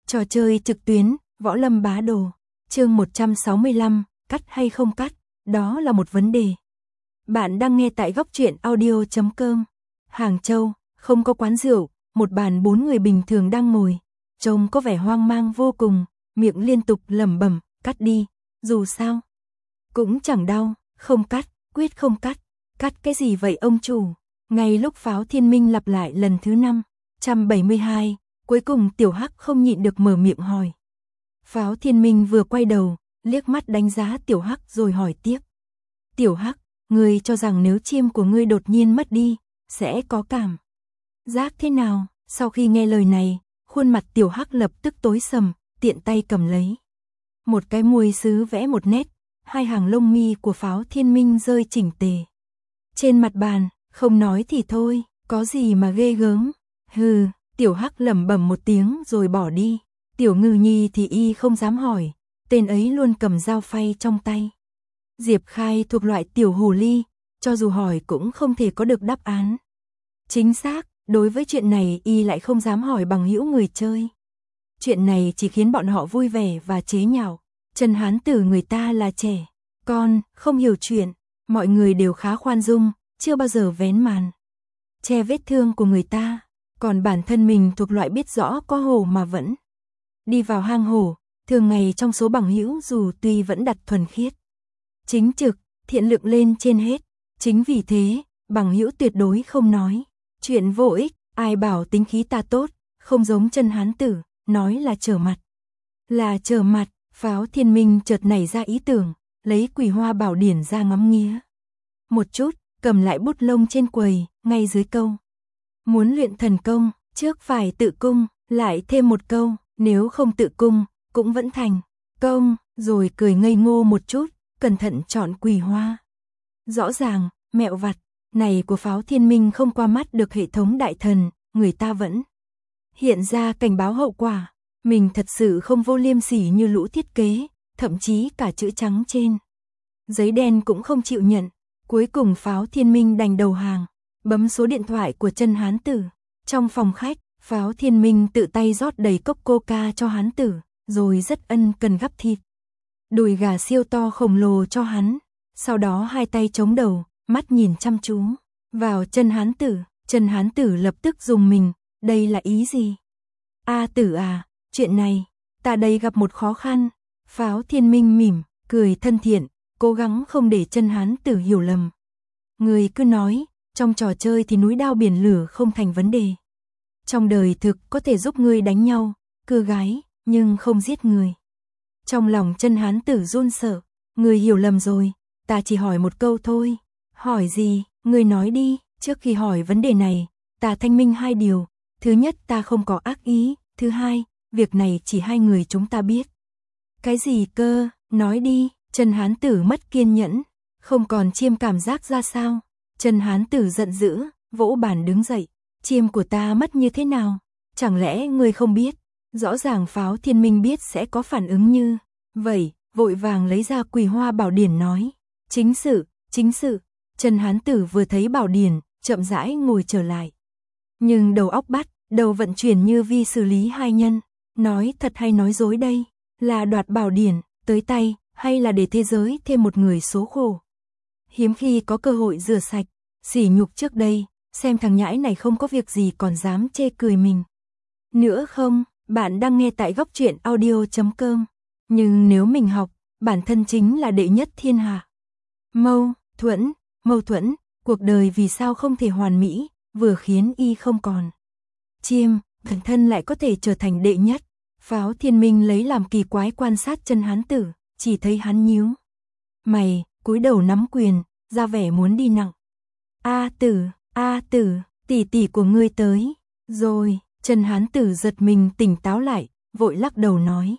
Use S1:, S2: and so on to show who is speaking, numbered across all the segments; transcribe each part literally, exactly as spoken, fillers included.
S1: Trò chơi trực tuyến, Võ Lâm Bá Đồ, chương một trăm sáu mươi lăm, cắt hay không cắt, đó là một vấn đề. Bạn đang nghe tại góc truyện audio chấm com. Hàng Châu, không có quán rượu, một bàn bốn người bình thường đang ngồi, trông có vẻ hoang mang vô cùng, miệng liên tục lẩm bẩm, cắt đi, dù sao cũng chẳng đau, không cắt, quyết không cắt. Cắt cái gì vậy ông chủ? Ngay lúc Pháo Thiên Minh lặp lại lần thứ năm trăm bảy mươi hai, cuối cùng Tiểu Hắc không nhịn được mở miệng hỏi. Pháo Thiên Minh vừa quay đầu, liếc mắt đánh giá Tiểu Hắc rồi hỏi tiếp. Tiểu Hắc, ngươi cho rằng nếu chim của ngươi đột nhiên mất đi, sẽ có cảm giác thế nào? Sau khi nghe lời này, khuôn mặt Tiểu Hắc lập tức tối sầm, tiện tay cầm lấy một cái muôi sứ vẽ một nét, hai hàng lông mi của Pháo Thiên Minh rơi chỉnh tề trên mặt bàn, không nói thì thôi, có gì mà ghê gớm. Hừ, Tiểu Hắc lẩm bẩm một tiếng rồi bỏ đi. Tiểu Ngư Nhi thì y không dám hỏi, tên ấy luôn cầm dao phay trong tay. Diệp Khai thuộc loại tiểu hồ ly, cho dù hỏi cũng không thể có được đáp án chính xác, đối với chuyện này y lại không dám hỏi bằng hữu người chơi. Chuyện này chỉ khiến bọn họ vui vẻ và chế nhạo. Trần Hán Tử người ta là trẻ con, không hiểu chuyện, mọi người đều khá khoan dung, chưa bao giờ vén màn che vết thương của người ta, còn bản thân mình thuộc loại biết rõ có hổ mà vẫn đi vào hang hổ, thường ngày trong số bằng hữu dù tuy vẫn đặt thuần khiết, chính trực, thiện lượng lên trên hết, chính vì thế, bằng hữu tuyệt đối không nói chuyện vô ích, ai bảo tính khí ta tốt, không giống Trần Hán Tử, nói là trở mặt. Là trở mặt, Pháo Thiên Minh chợt nảy ra ý tưởng, lấy Quỷ Hoa Bảo Điển ra ngắm nghía một chút, cầm lại bút lông trên quầy, ngay dưới câu. Muốn luyện thần công, trước phải tự cung, lại thêm một câu, nếu không tự cung, cũng vẫn thành công, rồi cười ngây ngô một chút, cẩn thận chọn Quỷ Hoa. Rõ ràng, mẹo vặt này của Pháo Thiên Minh không qua mắt được hệ thống đại thần, người ta vẫn hiện ra cảnh báo hậu quả. Mình thật sự không vô liêm sỉ như lũ thiết kế, thậm chí cả chữ trắng trên giấy đen cũng không chịu nhận. Cuối cùng Pháo Thiên Minh đành đầu hàng, bấm số điện thoại của Trần Hán Tử. Trong phòng khách, Pháo Thiên Minh tự tay rót đầy cốc coca cho Hán Tử, rồi rất ân cần gắp thịt đùi gà siêu to khổng lồ cho hắn. Sau đó hai tay chống đầu, mắt nhìn chăm chú vào Trần Hán Tử. Trần Hán Tử lập tức rùng mình, đây là ý gì? A Tử à, chuyện này, ta đây gặp một khó khăn. Pháo Thiên Minh mỉm, cười thân thiện, cố gắng không để Trần Hán Tử hiểu lầm. Người cứ nói, trong trò chơi thì núi đao biển lửa không thành vấn đề. Trong đời thực có thể giúp ngươi đánh nhau, cưa gái, nhưng không giết người. Trong lòng Trần Hán Tử run sợ, người hiểu lầm rồi, ta chỉ hỏi một câu thôi. Hỏi gì, người nói đi. Trước khi hỏi vấn đề này, ta thanh minh hai điều. Thứ nhất, ta không có ác ý. Thứ hai, việc này chỉ hai người chúng ta biết. Cái gì cơ, nói đi. Trần Hán Tử mất kiên nhẫn, không còn chiêm cảm giác ra sao. Trần Hán Tử giận dữ, vỗ bàn đứng dậy. Chiêm của ta mất như thế nào? Chẳng lẽ ngươi không biết? Rõ ràng Pháo Thiên Minh biết sẽ có phản ứng như vậy, vội vàng lấy ra Quỷ Hoa Bảo Điển nói. Chính sự, chính sự. Trần Hán Tử vừa thấy Bảo Điển, chậm rãi ngồi trở lại. Nhưng đầu óc bắt, đầu vận chuyển như vi xử lý hai nhân. Nói thật hay nói dối đây? Là đoạt Bảo Điển tới tay, hay là để thế giới thêm một người số khổ? Hiếm khi có cơ hội rửa sạch sỉ nhục trước đây, xem thằng nhãi này không có việc gì còn dám chê cười mình nữa không? Bạn đang nghe tại góc truyện audio chấm com. Nhưng nếu mình học, bản thân chính là đệ nhất thiên hạ. Mâu thuẫn, mâu thuẫn, cuộc đời vì sao không thể hoàn mỹ, vừa khiến y không còn chiêm, bản thân lại có thể trở thành đệ nhất. Pháo Thiên Minh lấy làm kỳ quái quan sát Trần Hán Tử, chỉ thấy hắn nhíu mày, cúi đầu nắm quyền, ra vẻ muốn đi nặng. A Tử, A Tử, tỷ tỷ của ngươi tới rồi. Trần Hán Tử giật mình tỉnh táo lại, vội lắc đầu nói.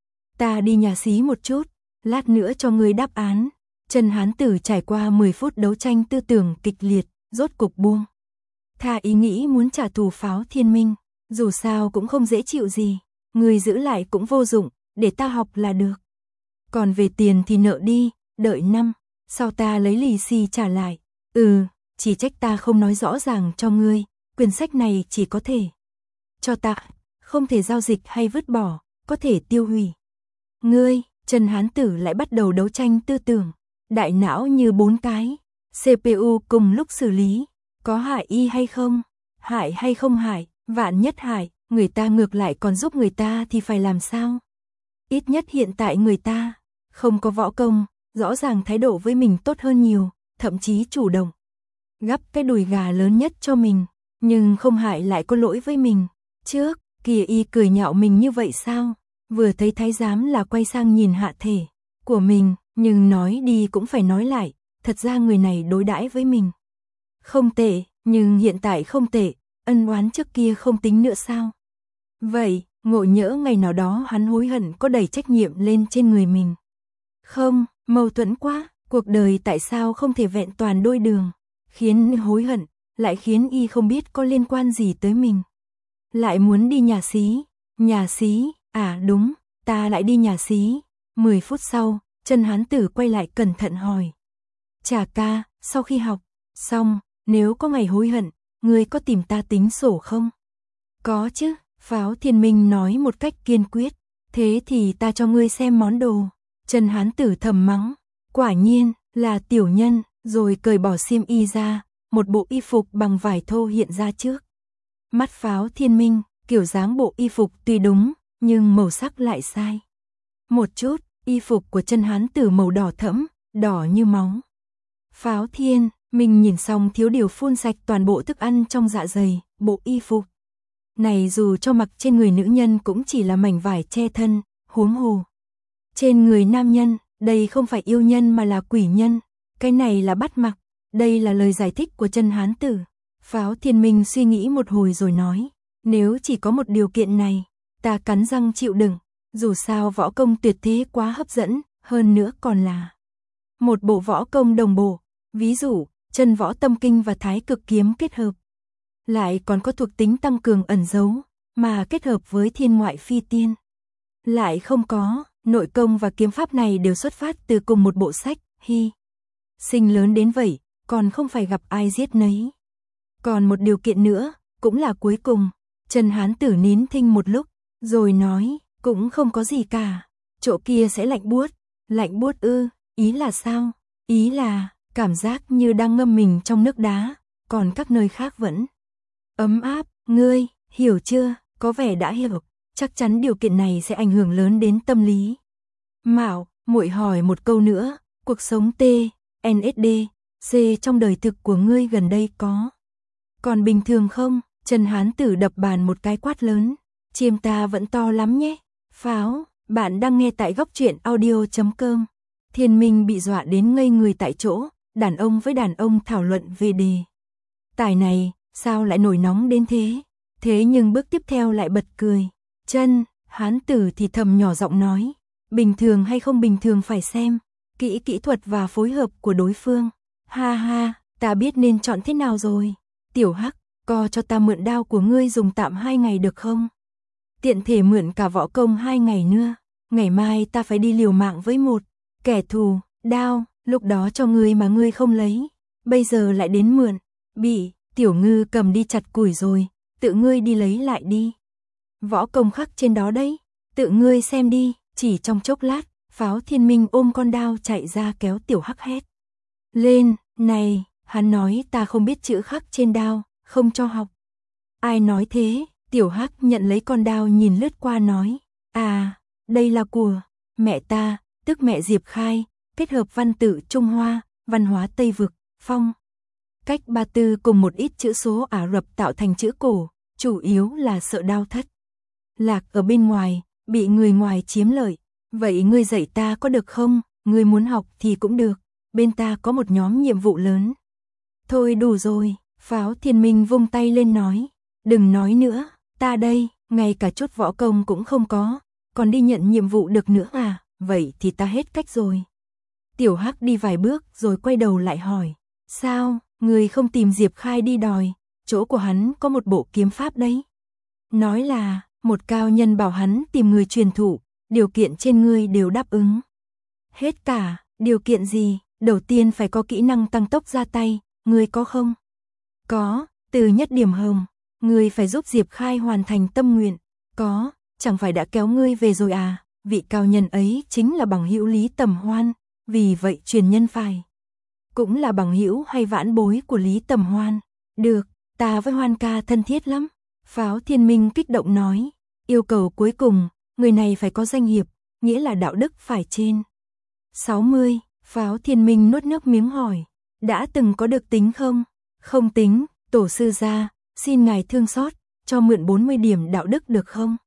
S1: Ta đi nhà xí một chút, lát nữa cho ngươi đáp án. Trần Hán Tử trải qua mười phút đấu tranh tư tưởng kịch liệt, rốt cục buông tha ý nghĩ muốn trả thù Pháo Thiên Minh. Dù sao cũng không dễ chịu gì, người giữ lại cũng vô dụng, để ta học là được. Còn về tiền thì nợ đi, đợi năm sau ta lấy lì xì trả lại. Ừ, chỉ trách ta không nói rõ ràng cho ngươi, quyển sách này chỉ có thể cho ta, không thể giao dịch hay vứt bỏ, có thể tiêu hủy. Ngươi, Trần Hán Tử lại bắt đầu đấu tranh tư tưởng, đại não như bốn cái, xê pê u cùng lúc xử lý, có hại y hay không, hại hay không hại, vạn nhất hại, người ta ngược lại còn giúp người ta thì phải làm sao? Ít nhất hiện tại người ta không có võ công, rõ ràng thái độ với mình tốt hơn nhiều, thậm chí chủ động gắp cái đùi gà lớn nhất cho mình, nhưng không hại lại có lỗi với mình. Trước kia y cười nhạo mình như vậy sao? Vừa thấy thái giám là quay sang nhìn hạ thể của mình, nhưng nói đi cũng phải nói lại, thật ra người này đối đãi với mình không tệ, nhưng hiện tại không tệ, ân oán trước kia không tính nữa sao? Vậy, ngộ nhỡ ngày nào đó hắn hối hận có đẩy trách nhiệm lên trên người mình. Không, mâu thuẫn quá, cuộc đời tại sao không thể vẹn toàn đôi đường, khiến hối hận, lại khiến y không biết có liên quan gì tới mình. Lại muốn đi nhà xí, nhà xí, à đúng, ta lại đi nhà xí. Mười phút sau, Trần Hán Tử quay lại cẩn thận hỏi. Trà ca, sau khi học xong, nếu có ngày hối hận, ngươi có tìm ta tính sổ không? Có chứ, Pháo Thiên Minh nói một cách kiên quyết. Thế thì ta cho ngươi xem món đồ. Trần Hán Tử thầm mắng, quả nhiên là tiểu nhân, rồi cởi bỏ xiêm y ra, một bộ y phục bằng vải thô hiện ra trước mắt Pháo Thiên Minh, kiểu dáng bộ y phục tuy đúng, nhưng màu sắc lại sai. Một chút, y phục của Trần Hán Tử màu đỏ thẫm, đỏ như máu. Pháo Thiên Minh nhìn xong thiếu điều phun sạch toàn bộ thức ăn trong dạ dày, bộ y phục này dù cho mặc trên người nữ nhân cũng chỉ là mảnh vải che thân, huống hồ trên người nam nhân, đây không phải yêu nhân mà là quỷ nhân, cái này là bắt mặc, đây là lời giải thích của Trần Hán Tử. Pháo Thiên Minh suy nghĩ một hồi rồi nói, nếu chỉ có một điều kiện này, ta cắn răng chịu đựng, dù sao võ công tuyệt thế quá hấp dẫn, hơn nữa còn là một bộ võ công đồng bộ, ví dụ, chân võ tâm kinh và thái cực kiếm kết hợp. Lại còn có thuộc tính tăng cường ẩn giấu, mà kết hợp với thiên ngoại phi tiên. Lại không có, nội công và kiếm pháp này đều xuất phát từ cùng một bộ sách, hy sinh lớn đến vậy, còn không phải gặp ai giết nấy. Còn một điều kiện nữa, cũng là cuối cùng. Trần Hán Tử nín thinh một lúc, rồi nói, cũng không có gì cả, chỗ kia sẽ lạnh buốt. Lạnh buốt ư, ý là sao? Ý là, cảm giác như đang ngâm mình trong nước đá, còn các nơi khác vẫn ấm áp, ngươi, hiểu chưa? Có vẻ đã hiểu, chắc chắn điều kiện này sẽ ảnh hưởng lớn đến tâm lý. Mạo, muội hỏi một câu nữa, cuộc sống T, en ét đê, C trong đời thực của ngươi gần đây có còn bình thường không? Trần Hán Tử đập bàn một cái quát lớn, chiêm ta vẫn to lắm nhé. Pháo, bạn đang nghe tại góc truyện audio chấm com. Thiên Minh bị dọa đến ngây người tại chỗ, đàn ông với đàn ông thảo luận về đề tài này, sao lại nổi nóng đến thế? Thế nhưng bước tiếp theo lại bật cười. Trần Hán Tử thì thầm nhỏ giọng nói, bình thường hay không bình thường phải xem kỹ kỹ thuật và phối hợp của đối phương. Ha ha, ta biết nên chọn thế nào rồi. Tiểu Hắc, co cho ta mượn đao của ngươi dùng tạm hai ngày được không? Tiện thể mượn cả võ công hai ngày nữa. Ngày mai ta phải đi liều mạng với một kẻ thù, đao, lúc đó cho ngươi mà ngươi không lấy. Bây giờ lại đến mượn, bị Tiểu Ngư cầm đi chặt củi rồi, tự ngươi đi lấy lại đi. Võ công khắc trên đó đấy, tự ngươi xem đi. Chỉ trong chốc lát, Pháo Thiên Minh ôm con đao chạy ra kéo Tiểu Hắc hét lên, này, hắn nói ta không biết chữ khắc trên đao, không cho học. Ai nói thế? Tiểu Hắc nhận lấy con đao nhìn lướt qua nói, à, đây là của mẹ ta, tức mẹ Diệp Khai, kết hợp văn tự Trung Hoa, văn hóa Tây Vực, phong cách ba tư cùng một ít chữ số Ả Rập tạo thành chữ cổ, chủ yếu là sợ đao thất lạc ở bên ngoài, bị người ngoài chiếm lợi. Vậy ngươi dạy ta có được không? Ngươi muốn học thì cũng được, bên ta có một nhóm nhiệm vụ lớn. Thôi đủ rồi, Pháo Thiên Minh vung tay lên nói, đừng nói nữa, ta đây, ngay cả chút võ công cũng không có, còn đi nhận nhiệm vụ được nữa à? Vậy thì ta hết cách rồi. Tiểu Hắc đi vài bước rồi quay đầu lại hỏi, sao, ngươi không tìm Diệp Khai đi đòi, chỗ của hắn có một bộ kiếm pháp đấy. Nói là, một cao nhân bảo hắn tìm người truyền thụ, điều kiện trên ngươi đều đáp ứng. Hết cả, điều kiện gì? Đầu tiên phải có kỹ năng tăng tốc ra tay, ngươi có không? Có, từ nhất điểm hồng, ngươi phải giúp Diệp Khai hoàn thành tâm nguyện. Có, chẳng phải đã kéo ngươi về rồi à, vị cao nhân ấy chính là bằng hữu Lý Tầm Hoan, vì vậy truyền nhân phải cũng là bằng hữu hay vãn bối của Lý Tầm Hoan. Được, ta với Hoan ca thân thiết lắm. Pháo Thiên Minh kích động nói, yêu cầu cuối cùng, người này phải có danh hiệp, nghĩa là đạo đức phải trên sáu mươi. Pháo Thiên Minh nuốt nước miếng hỏi, đã từng có được tính không? Không tính, tổ sư gia, xin ngài thương xót, cho mượn bốn mươi điểm đạo đức được không?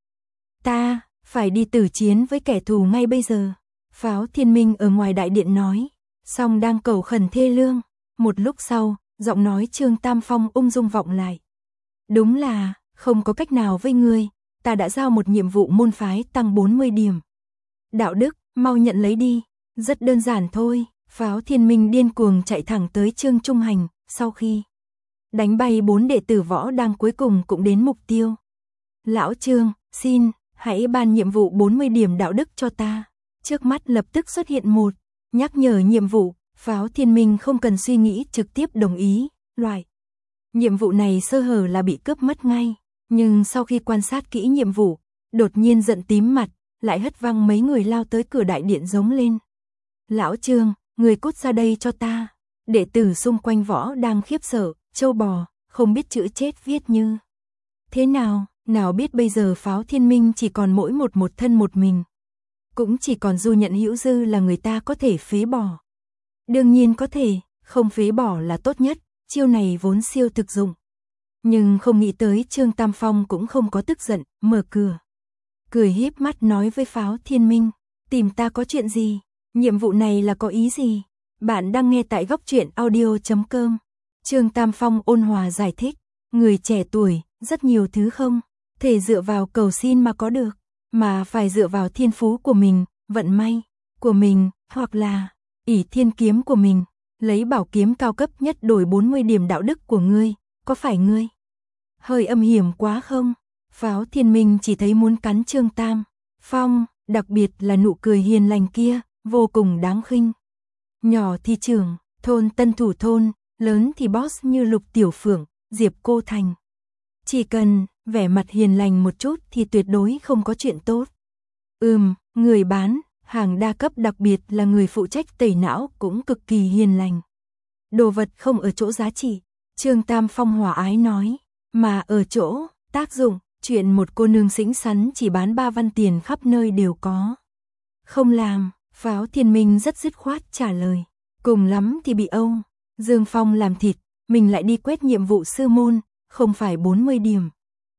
S1: Ta, phải đi tử chiến với kẻ thù ngay bây giờ. Pháo Thiên Minh ở ngoài đại điện nói, song đang cầu khẩn thê lương. Một lúc sau, giọng nói Trương Tam Phong ung dung vọng lại. Đúng là, không có cách nào với ngươi, ta đã giao một nhiệm vụ môn phái tăng bốn mươi điểm. Đạo đức, mau nhận lấy đi, rất đơn giản thôi. Pháo Thiên Minh điên cuồng chạy thẳng tới Trương Trung Hành, sau khi đánh bay bốn đệ tử võ đang cuối cùng cũng đến mục tiêu. Lão Trương, xin, hãy ban nhiệm vụ bốn mươi điểm đạo đức cho ta. Trước mắt lập tức xuất hiện một nhắc nhở nhiệm vụ, Pháo Thiên Minh không cần suy nghĩ trực tiếp đồng ý, loại nhiệm vụ này sơ hở là bị cướp mất ngay, nhưng sau khi quan sát kỹ nhiệm vụ, đột nhiên giận tím mặt, lại hất văng mấy người lao tới cửa đại điện giống lên. Lão Trương, người cút ra đây cho ta. Đệ tử xung quanh võ đang khiếp sợ, trâu bò, không biết chữ chết viết như thế nào, nào biết bây giờ Pháo Thiên Minh chỉ còn mỗi một một thân một mình. Cũng chỉ còn Du Nhận Hữu Dư là người ta có thể phế bỏ. Đương nhiên có thể, không phế bỏ là tốt nhất, chiêu này vốn siêu thực dụng. Nhưng không nghĩ tới Trương Tam Phong cũng không có tức giận, mở cửa. Cười híp mắt nói với Pháo Thiên Minh, tìm ta có chuyện gì? Nhiệm vụ này là có ý gì? Bạn đang nghe tại góc truyện audio chấm com. Trương Tam Phong ôn hòa giải thích, người trẻ tuổi, rất nhiều thứ không thể dựa vào cầu xin mà có được, mà phải dựa vào thiên phú của mình, vận may của mình, hoặc là ỷ thiên kiếm của mình. Lấy bảo kiếm cao cấp nhất đổi bốn mươi điểm đạo đức của ngươi, có phải ngươi hơi âm hiểm quá không? Pháo Thiên Minh chỉ thấy muốn cắn Trương Tam Phong, đặc biệt là nụ cười hiền lành kia, vô cùng đáng khinh. Nhỏ thì trưởng, thôn tân thủ thôn, lớn thì boss như Lục Tiểu Phượng, Diệp Cô Thành. Chỉ cần vẻ mặt hiền lành một chút thì tuyệt đối không có chuyện tốt. Ừm, người bán hàng đa cấp đặc biệt là người phụ trách tẩy não cũng cực kỳ hiền lành. Đồ vật không ở chỗ giá trị, Trương Tam Phong hòa ái nói, mà ở chỗ tác dụng, chuyện một cô nương xinh xắn chỉ bán ba văn tiền khắp nơi đều có. Không làm, Pháo Thiên Minh rất dứt khoát trả lời, cùng lắm thì bị Âu Dương Phong làm thịt, mình lại đi quét nhiệm vụ sư môn, không phải bốn mươi điểm.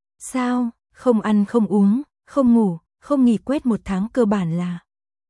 S1: Sao, không ăn không uống, không ngủ, không nghỉ quét một tháng cơ bản là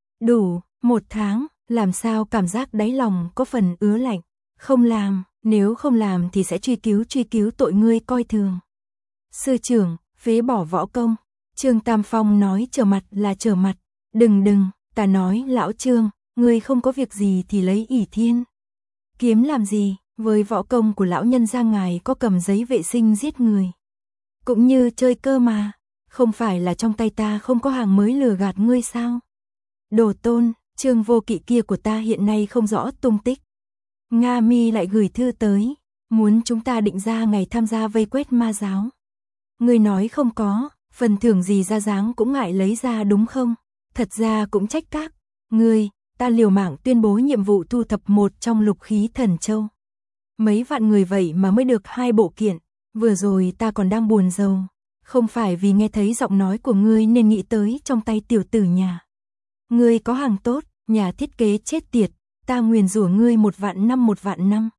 S1: đủ, một tháng, làm sao cảm giác đáy lòng có phần ứa lạnh. Không làm, nếu không làm thì sẽ truy cứu truy cứu tội ngươi coi thường. Sư trưởng, phế bỏ võ công. Trương Tam Phong nói trở mặt là trở mặt. Đừng đừng, ta nói lão Trương, ngươi không có việc gì thì lấy ỷ thiên kiếm làm gì, với võ công của lão nhân gia ngài có cầm giấy vệ sinh giết người. Cũng như chơi cơ mà, không phải là trong tay ta không có hàng mới lừa gạt ngươi sao? Đồ tôn, Trương Vô Kỵ kia của ta hiện nay không rõ tung tích. Nga Mi lại gửi thư tới, muốn chúng ta định ra ngày tham gia vây quét ma giáo. Ngươi nói không có, phần thưởng gì ra dáng cũng ngại lấy ra đúng không? Thật ra cũng trách các ngươi, ta liều mạng tuyên bố nhiệm vụ thu thập một trong lục khí thần châu. Mấy vạn người vậy mà mới được hai bộ kiện, vừa rồi ta còn đang buồn rầu, không phải vì nghe thấy giọng nói của ngươi nên nghĩ tới trong tay tiểu tử nhà. Ngươi có hàng tốt, nhà thiết kế chết tiệt, ta nguyền rủa ngươi một vạn năm một vạn năm.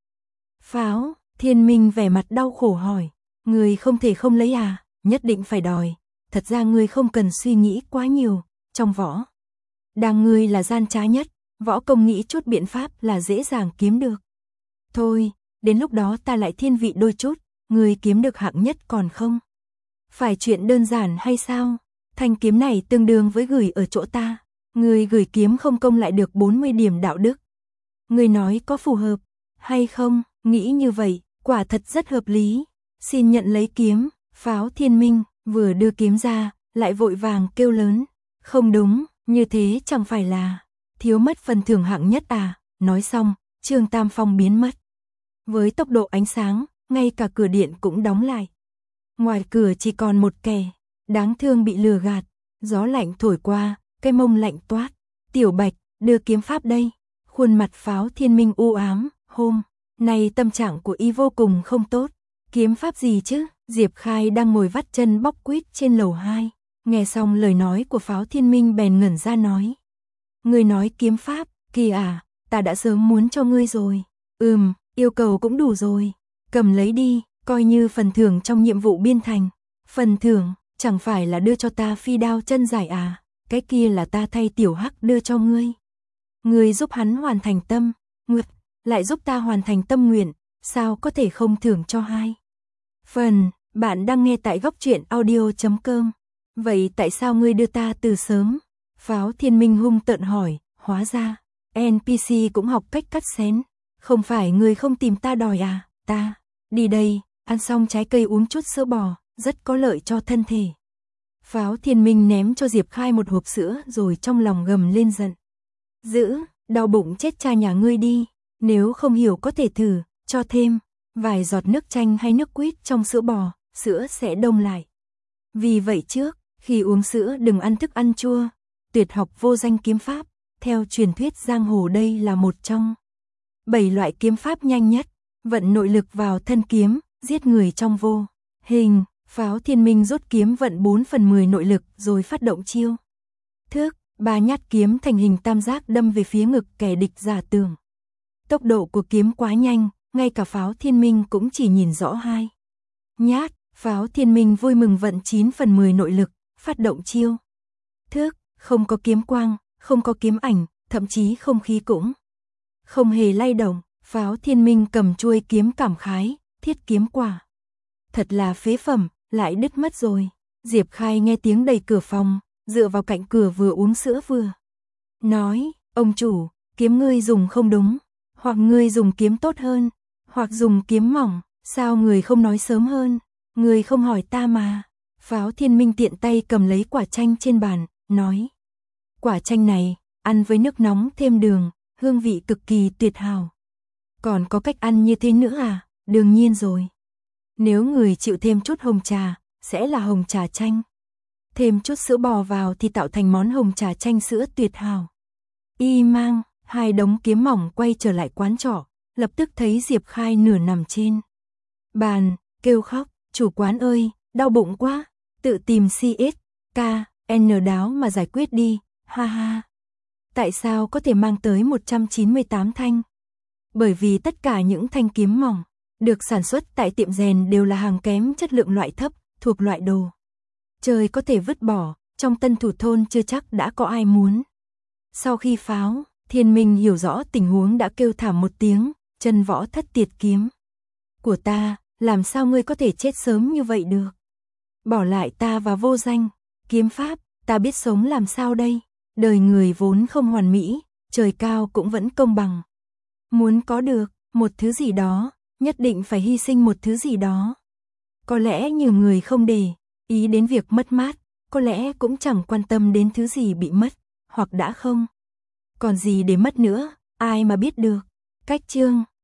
S1: Pháo Thiên Minh vẻ mặt đau khổ hỏi, ngươi không thể không lấy à, nhất định phải đòi. Thật ra ngươi không cần suy nghĩ quá nhiều, trong võ đang ngươi là gian trá nhất, võ công nghĩ chút biện pháp là dễ dàng kiếm được. Thôi, đến lúc đó ta lại thiên vị đôi chút, ngươi kiếm được hạng nhất còn không phải chuyện đơn giản hay sao? Thanh kiếm này tương đương với gửi ở chỗ ta, ngươi gửi kiếm không công lại được bốn mươi điểm đạo đức. Ngươi nói có phù hợp hay không? Nghĩ như vậy, quả thật rất hợp lý. Xin nhận lấy kiếm. Pháo Thiên Minh vừa đưa kiếm ra, lại vội vàng kêu lớn, không đúng, như thế chẳng phải là thiếu mất phần thưởng hạng nhất à? Nói xong, Trương Tam Phong biến mất. Với tốc độ ánh sáng, ngay cả cửa điện cũng đóng lại. Ngoài cửa chỉ còn một kẻ đáng thương bị lừa gạt, Gió lạnh thổi qua, cái mông lạnh toát. Tiểu Bạch, đưa kiếm pháp đây. Khuôn mặt Pháo Thiên Minh u ám, hôm nay tâm trạng của y vô cùng không tốt. Kiếm pháp gì chứ? Diệp Khai đang ngồi vắt chân bóc quýt trên lầu hai. Nghe xong lời nói của Pháo Thiên Minh bèn ngẩn ra nói. Ngươi nói kiếm pháp, kỳ à, ta đã sớm muốn cho ngươi rồi. Ừm, yêu cầu cũng đủ rồi. Cầm lấy đi, coi như phần thưởng trong nhiệm vụ biên thành. Phần thưởng, chẳng phải là đưa cho ta phi đao chân giải à, cái kia là ta thay Tiểu Hắc đưa cho ngươi. Ngươi giúp hắn hoàn thành tâm, nguyện, lại giúp ta hoàn thành tâm nguyện, sao có thể không thưởng cho hai. Phần, bạn đang nghe tại góc truyện audio chấm com. Vậy tại sao ngươi đưa ta từ sớm? Pháo Thiên Minh hung tợn hỏi, hóa ra, en pê xê cũng học cách cắt xén. Không phải ngươi không tìm ta đòi à, ta, đi đây, ăn xong trái cây uống chút sữa bò, rất có lợi cho thân thể. Pháo Thiên Minh ném cho Diệp Khai một hộp sữa rồi trong lòng gầm lên giận. Giữ, đau bụng chết cha nhà ngươi đi, nếu không hiểu có thể thử, cho thêm vài giọt nước chanh hay nước quýt trong sữa bò, sữa sẽ đông lại. Vì vậy trước, khi uống sữa đừng ăn thức ăn chua. Tuyệt học vô danh kiếm pháp, theo truyền thuyết giang hồ đây là một trong bảy loại kiếm pháp nhanh nhất, vận nội lực vào thân kiếm, giết người trong vô hình. Pháo Thiên Minh rút kiếm vận bốn phần mười nội lực rồi phát động chiêu thức, ba nhát kiếm thành hình tam giác đâm về phía ngực kẻ địch giả tưởng. Tốc độ của kiếm quá nhanh, ngay cả Pháo Thiên Minh cũng chỉ nhìn rõ hai nhát. Pháo Thiên Minh vui mừng vận chín phần mười nội lực, phát động chiêu thức, không có kiếm quang, không có kiếm ảnh, thậm chí không khí cũng không hề lay động. Pháo Thiên Minh cầm chuôi kiếm cảm khái, thiết kiếm quả thật là phế phẩm, lại đứt mất rồi. Diệp Khai nghe tiếng đẩy cửa phòng, dựa vào cạnh cửa vừa uống sữa vừa nói, ông chủ, kiếm ngươi dùng không đúng, hoặc ngươi dùng kiếm tốt hơn, hoặc dùng kiếm mỏng, sao người không nói sớm hơn, người không hỏi ta mà. Pháo Thiên Minh tiện tay cầm lấy quả chanh trên bàn, nói, quả chanh này, ăn với nước nóng thêm đường, hương vị cực kỳ tuyệt hảo. Còn có cách ăn như thế nữa à? Đương nhiên rồi. Nếu người chịu thêm chút hồng trà, sẽ là hồng trà chanh. Thêm chút sữa bò vào thì tạo thành món hồng trà chanh sữa tuyệt hảo. Y mang hai đống kiếm mỏng quay trở lại quán trọ, lập tức thấy Diệp Khai nửa nằm trên bàn, kêu khóc, chủ quán ơi, đau bụng quá, tự tìm xê ét ca en đáo mà giải quyết đi, ha ha. Tại sao có thể mang tới một trăm chín mươi tám thanh? Bởi vì tất cả những thanh kiếm mỏng được sản xuất tại tiệm rèn đều là hàng kém chất lượng loại thấp, thuộc loại đồ chơi có thể vứt bỏ, trong tân thủ thôn chưa chắc đã có ai muốn. Sau khi Pháo Thiên Minh hiểu rõ tình huống đã kêu thảm một tiếng, chân võ thất tiệt kiếm của ta, làm sao ngươi có thể chết sớm như vậy được? Bỏ lại ta và vô danh kiếm pháp, ta biết sống làm sao đây? Đời người vốn không hoàn mỹ, trời cao cũng vẫn công bằng. Muốn có được một thứ gì đó, nhất định phải hy sinh một thứ gì đó. Có lẽ nhiều người không để ý đến việc mất mát, có lẽ cũng chẳng quan tâm đến thứ gì bị mất, hoặc đã không còn gì để mất nữa, ai mà biết được. Cách chương